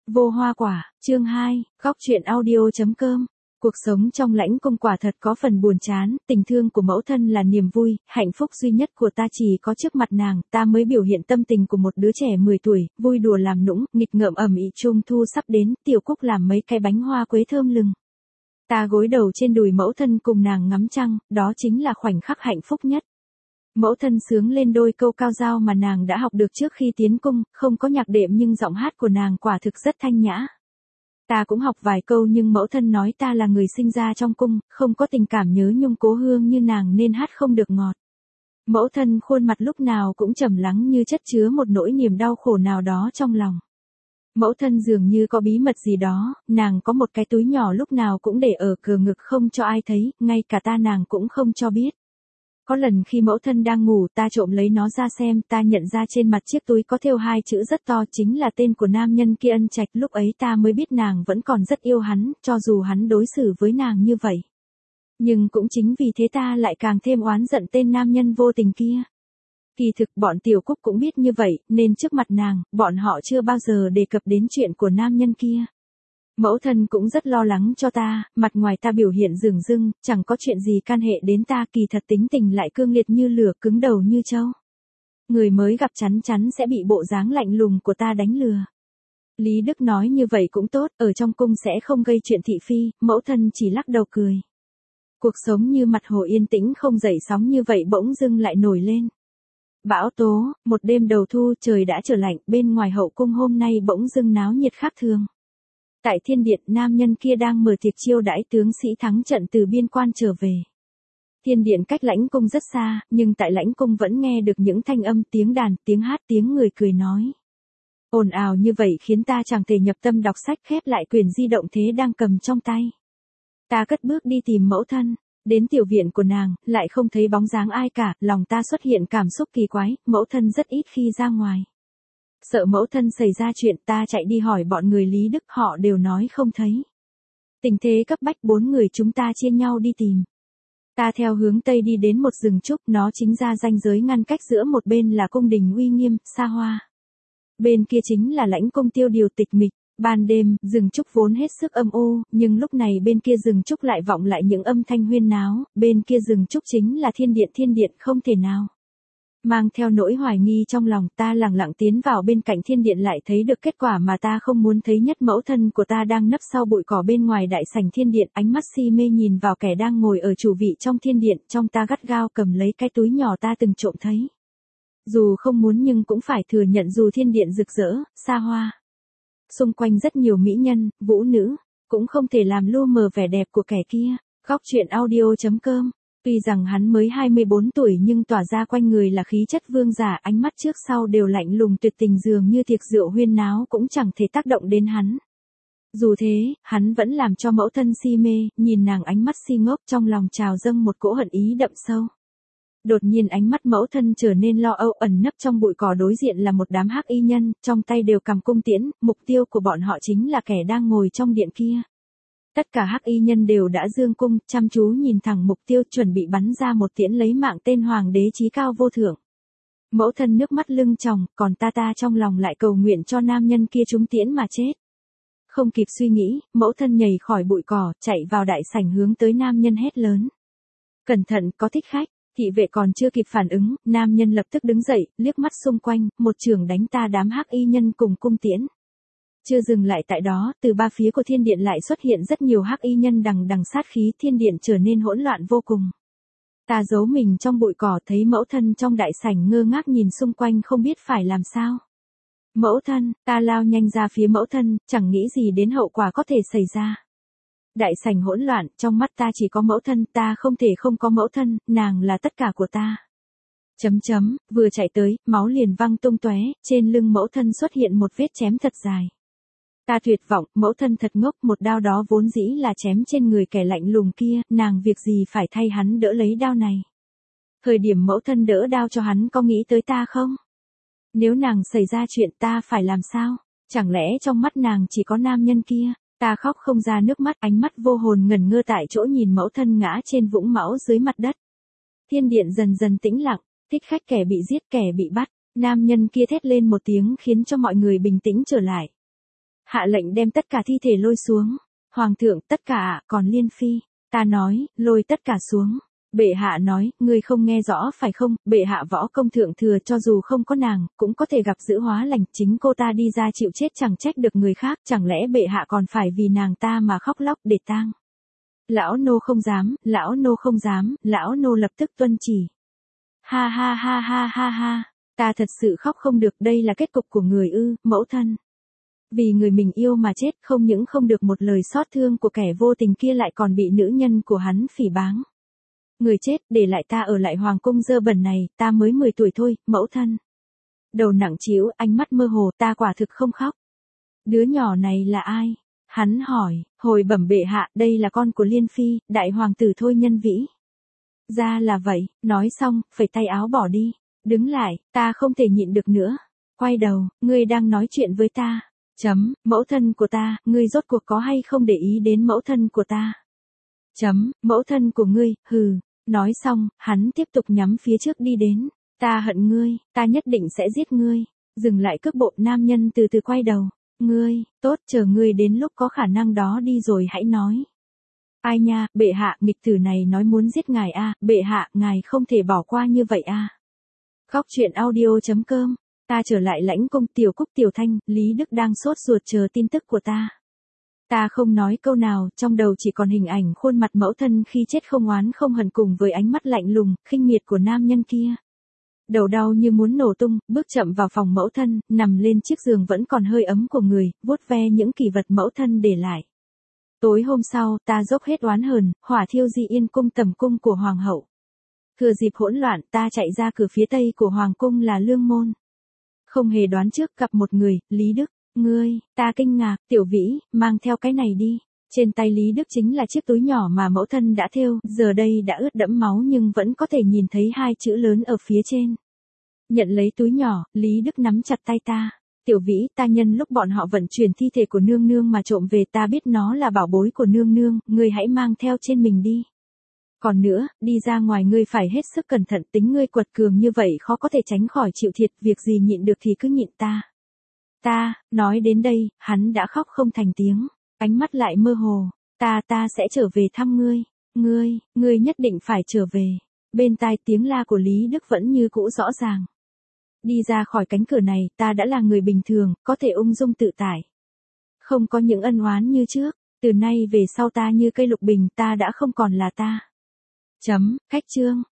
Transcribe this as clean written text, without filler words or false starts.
Vô hoa quả, chương 2, góc truyện audio.com. Cuộc sống trong lãnh cung quả thật có phần buồn chán, tình thương của mẫu thân là niềm vui, hạnh phúc duy nhất của ta chỉ có trước mặt nàng, ta mới biểu hiện tâm tình của một đứa trẻ 10 tuổi, vui đùa làm nũng, nghịch ngợm ầm ĩ. Trung thu sắp đến, Tiểu Cúc làm mấy cái bánh hoa quế thơm lừng. Ta gối đầu trên đùi mẫu thân cùng nàng ngắm trăng, đó chính là khoảnh khắc hạnh phúc nhất. Mẫu thân sướng lên đôi câu cao dao mà nàng đã học được trước khi tiến cung, không có nhạc đệm nhưng giọng hát của nàng quả thực rất thanh nhã. Ta cũng học vài câu nhưng mẫu thân nói ta là người sinh ra trong cung, không có tình cảm nhớ nhung cố hương như nàng nên hát không được ngọt. Mẫu thân khuôn mặt lúc nào cũng trầm lắng như chất chứa một nỗi niềm đau khổ nào đó trong lòng. Mẫu thân dường như có bí mật gì đó, nàng có một cái túi nhỏ lúc nào cũng để ở cờ ngực không cho ai thấy, ngay cả ta nàng cũng không cho biết. Có lần khi mẫu thân đang ngủ ta trộm lấy nó ra xem, ta nhận ra trên mặt chiếc túi có thêu hai chữ rất to chính là tên của nam nhân kia Ân Trạch. Lúc ấy ta mới biết nàng vẫn còn rất yêu hắn, cho dù hắn đối xử với nàng như vậy. Nhưng cũng chính vì thế ta lại càng thêm oán giận tên nam nhân vô tình kia. Kỳ thực bọn Tiểu Cúc cũng biết như vậy, nên trước mặt nàng, bọn họ chưa bao giờ đề cập đến chuyện của nam nhân kia. Mẫu thân cũng rất lo lắng cho ta, mặt ngoài ta biểu hiện dửng dưng, chẳng có chuyện gì can hệ đến ta, kỳ thật tính tình lại cương liệt như lửa, cứng đầu như trâu. Người mới gặp chắn chắn sẽ bị bộ dáng lạnh lùng của ta đánh lừa. Lý Đức nói như vậy cũng tốt, ở trong cung sẽ không gây chuyện thị phi, mẫu thân chỉ lắc đầu cười. Cuộc sống như mặt hồ yên tĩnh không dậy sóng như vậy bỗng dưng lại nổi lên. Bão tố, một đêm đầu thu trời đã trở lạnh, bên ngoài hậu cung hôm nay bỗng dưng náo nhiệt khác thường. Tại thiên điện, nam nhân kia đang mở tiệc chiêu đãi tướng sĩ thắng trận từ biên quan trở về. Thiên điện cách lãnh cung rất xa, nhưng tại lãnh cung vẫn nghe được những thanh âm tiếng đàn, tiếng hát, tiếng người cười nói. Ồn ào như vậy khiến ta chẳng thể nhập tâm đọc sách, khép lại quyển di động thế đang cầm trong tay. Ta cất bước đi tìm mẫu thân, đến tiểu viện của nàng, lại không thấy bóng dáng ai cả, lòng ta xuất hiện cảm xúc kỳ quái, mẫu thân rất ít khi ra ngoài. Sợ mẫu thân xảy ra chuyện ta chạy đi hỏi bọn người Lý Đức, họ đều nói không thấy. Tình thế cấp bách 4 người chúng ta chia nhau đi tìm. Ta theo hướng Tây đi đến một rừng trúc, nó chính ra ranh giới ngăn cách giữa một bên là cung đình uy nghiêm, xa hoa. Bên kia chính là lãnh cung tiêu điều tịch mịch. Ban đêm, rừng trúc vốn hết sức âm u, nhưng lúc này bên kia rừng trúc lại vọng lại những âm thanh huyên náo, bên kia rừng trúc chính là thiên điện không thể nào. Mang theo nỗi hoài nghi trong lòng ta lẳng lặng tiến vào bên cạnh thiên điện lại thấy được kết quả mà ta không muốn thấy nhất, mẫu thân của ta đang nấp sau bụi cỏ bên ngoài đại sảnh thiên điện, ánh mắt si mê nhìn vào kẻ đang ngồi ở chủ vị trong thiên điện, trong ta gắt gao cầm lấy cái túi nhỏ ta từng trộm thấy. Dù không muốn nhưng cũng phải thừa nhận dù thiên điện rực rỡ, xa hoa. Xung quanh rất nhiều mỹ nhân, vũ nữ, cũng không thể làm lu mờ vẻ đẹp của kẻ kia. Góc truyện audio.com. Tuy rằng hắn mới 24 tuổi nhưng tỏa ra quanh người là khí chất vương giả, ánh mắt trước sau đều lạnh lùng tuyệt tình, dường như tiệc rượu huyên náo cũng chẳng thể tác động đến hắn. Dù thế, hắn vẫn làm cho mẫu thân si mê, nhìn nàng ánh mắt si ngốc trong lòng trào dâng một cỗ hận ý đậm sâu. Đột nhiên ánh mắt mẫu thân trở nên lo âu, ẩn nấp trong bụi cỏ đối diện là một đám hắc y nhân, trong tay đều cầm cung tiễn, mục tiêu của bọn họ chính là kẻ đang ngồi trong điện kia. Tất cả hắc y nhân đều đã dương cung, chăm chú nhìn thẳng mục tiêu, chuẩn bị bắn ra một tiễn lấy mạng tên hoàng đế chí cao vô thượng. Mẫu thân nước mắt lưng tròng, còn ta trong lòng lại cầu nguyện cho nam nhân kia trúng tiễn mà chết. Không kịp suy nghĩ, mẫu thân nhảy khỏi bụi cỏ, chạy vào đại sảnh hướng tới nam nhân hét lớn. Cẩn thận, có thích khách. Thị vệ còn chưa kịp phản ứng, nam nhân lập tức đứng dậy, liếc mắt xung quanh, một chưởng đánh ta đám hắc y nhân cùng cung tiễn. Chưa dừng lại tại đó, từ ba phía của thiên điện lại xuất hiện rất nhiều hắc y nhân đằng đằng sát khí, thiên điện trở nên hỗn loạn vô cùng. Ta giấu mình trong bụi cỏ, thấy mẫu thân trong đại sảnh ngơ ngác nhìn xung quanh không biết phải làm sao. Mẫu thân, ta lao nhanh ra phía mẫu thân, chẳng nghĩ gì đến hậu quả có thể xảy ra. Đại sảnh hỗn loạn, trong mắt ta chỉ có mẫu thân, ta không thể không có mẫu thân, nàng là tất cả của ta. Vừa chạy tới, máu liền văng tung tóe, trên lưng mẫu thân xuất hiện một vết chém thật dài. Ta tuyệt vọng, mẫu thân thật ngốc, một đao đó vốn dĩ là chém trên người kẻ lạnh lùng kia, nàng việc gì phải thay hắn đỡ lấy đao này. Thời điểm mẫu thân đỡ đao cho hắn có nghĩ tới ta không? Nếu nàng xảy ra chuyện ta phải làm sao? Chẳng lẽ trong mắt nàng chỉ có nam nhân kia? Ta khóc không ra nước mắt, ánh mắt vô hồn ngẩn ngơ tại chỗ nhìn mẫu thân ngã trên vũng máu dưới mặt đất. Thiên điện dần dần tĩnh lặng, thích khách kẻ bị giết kẻ bị bắt, nam nhân kia thét lên một tiếng khiến cho mọi người bình tĩnh trở lại. hạ lệnh đem tất cả thi thể lôi xuống. Hoàng thượng, tất cả ạ, còn Liên Phi. Ta nói, lôi tất cả xuống. Bệ hạ nói, ngươi không nghe rõ phải không, bệ hạ võ công thượng thừa cho dù không có nàng, cũng có thể gặp giữ hóa lành, chính cô ta đi ra chịu chết chẳng trách được người khác, chẳng lẽ bệ hạ còn phải vì nàng ta mà khóc lóc để tang. Lão nô không dám, lão nô không dám, lão nô lập tức tuân chỉ. Ha ha ha ha ha ha, ta thật sự khóc không được, đây là kết cục của người ư, mẫu thân. Vì người mình yêu mà chết, không những không được một lời xót thương của kẻ vô tình kia lại còn bị nữ nhân của hắn phỉ báng. Người chết, để lại ta ở lại hoàng cung dơ bẩn này, ta mới 10 tuổi thôi, mẫu thân. Đầu nặng trĩu, ánh mắt mơ hồ, ta quả thực không khóc. Đứa nhỏ này là ai? Hắn hỏi, hồi bẩm bệ hạ, đây là con của Liên Phi, đại hoàng tử Thôi Nhân Vĩ. Ra là vậy, nói xong, phẩy tay áo bỏ đi. Đứng lại, ta không thể nhịn được nữa. Quay đầu, ngươi đang nói chuyện với ta. Mẫu thân của ta, ngươi rốt cuộc có hay không để ý đến mẫu thân của ta? Mẫu thân của ngươi, hừ. Nói xong, hắn tiếp tục nhắm phía trước đi đến. Ta hận ngươi, ta nhất định sẽ giết ngươi. Dừng lại cước bộ, nam nhân từ từ quay đầu. Ngươi, tốt, chờ ngươi đến lúc có khả năng đó đi rồi hãy nói. Ai nha, bệ hạ, nghịch tử này nói muốn giết ngài a, bệ hạ, ngài không thể bỏ qua như vậy a. Khóc chuyện audio.com. Ta trở lại lãnh cung, Tiểu Cúc Tiểu Thanh, Lý Đức đang sốt ruột chờ tin tức của ta. Ta không nói câu nào, trong đầu chỉ còn hình ảnh khuôn mặt mẫu thân khi chết không oán không hận cùng với ánh mắt lạnh lùng, khinh miệt của nam nhân kia. Đầu đau như muốn nổ tung, bước chậm vào phòng mẫu thân, nằm lên chiếc giường vẫn còn hơi ấm của người, vuốt ve những kỷ vật mẫu thân để lại. Tối hôm sau, ta dốc hết oán hờn, hỏa thiêu Di Yên cung tầm cung của hoàng hậu. Thừa dịp hỗn loạn, ta chạy ra cửa phía tây của hoàng cung là Lương Môn. Không hề đoán trước gặp một người, Lý Đức. Ngươi, ta kinh ngạc, Tiểu Vĩ, mang theo cái này đi. Trên tay Lý Đức chính là chiếc túi nhỏ mà mẫu thân đã thêu, giờ đây đã ướt đẫm máu nhưng vẫn có thể nhìn thấy hai chữ lớn ở phía trên. Nhận lấy túi nhỏ, Lý Đức nắm chặt tay ta. Tiểu Vĩ, ta nhân lúc bọn họ vận chuyển thi thể của nương nương mà trộm về, ta biết nó là bảo bối của nương nương, ngươi hãy mang theo trên mình đi. Còn nữa, đi ra ngoài ngươi phải hết sức cẩn thận, tính ngươi quật cường như vậy khó có thể tránh khỏi chịu thiệt, việc gì nhịn được thì cứ nhịn ta. Nói đến đây, hắn đã khóc không thành tiếng, ánh mắt lại mơ hồ. Ta sẽ trở về thăm ngươi. Ngươi nhất định phải trở về. Bên tai tiếng la của Lý Đức vẫn như cũ rõ ràng. Đi ra khỏi cánh cửa này, ta đã là người bình thường, có thể ung dung tự tại. Không có những ân oán như trước, từ nay về sau ta như cây lục bình, ta đã không còn là ta. Khách chương.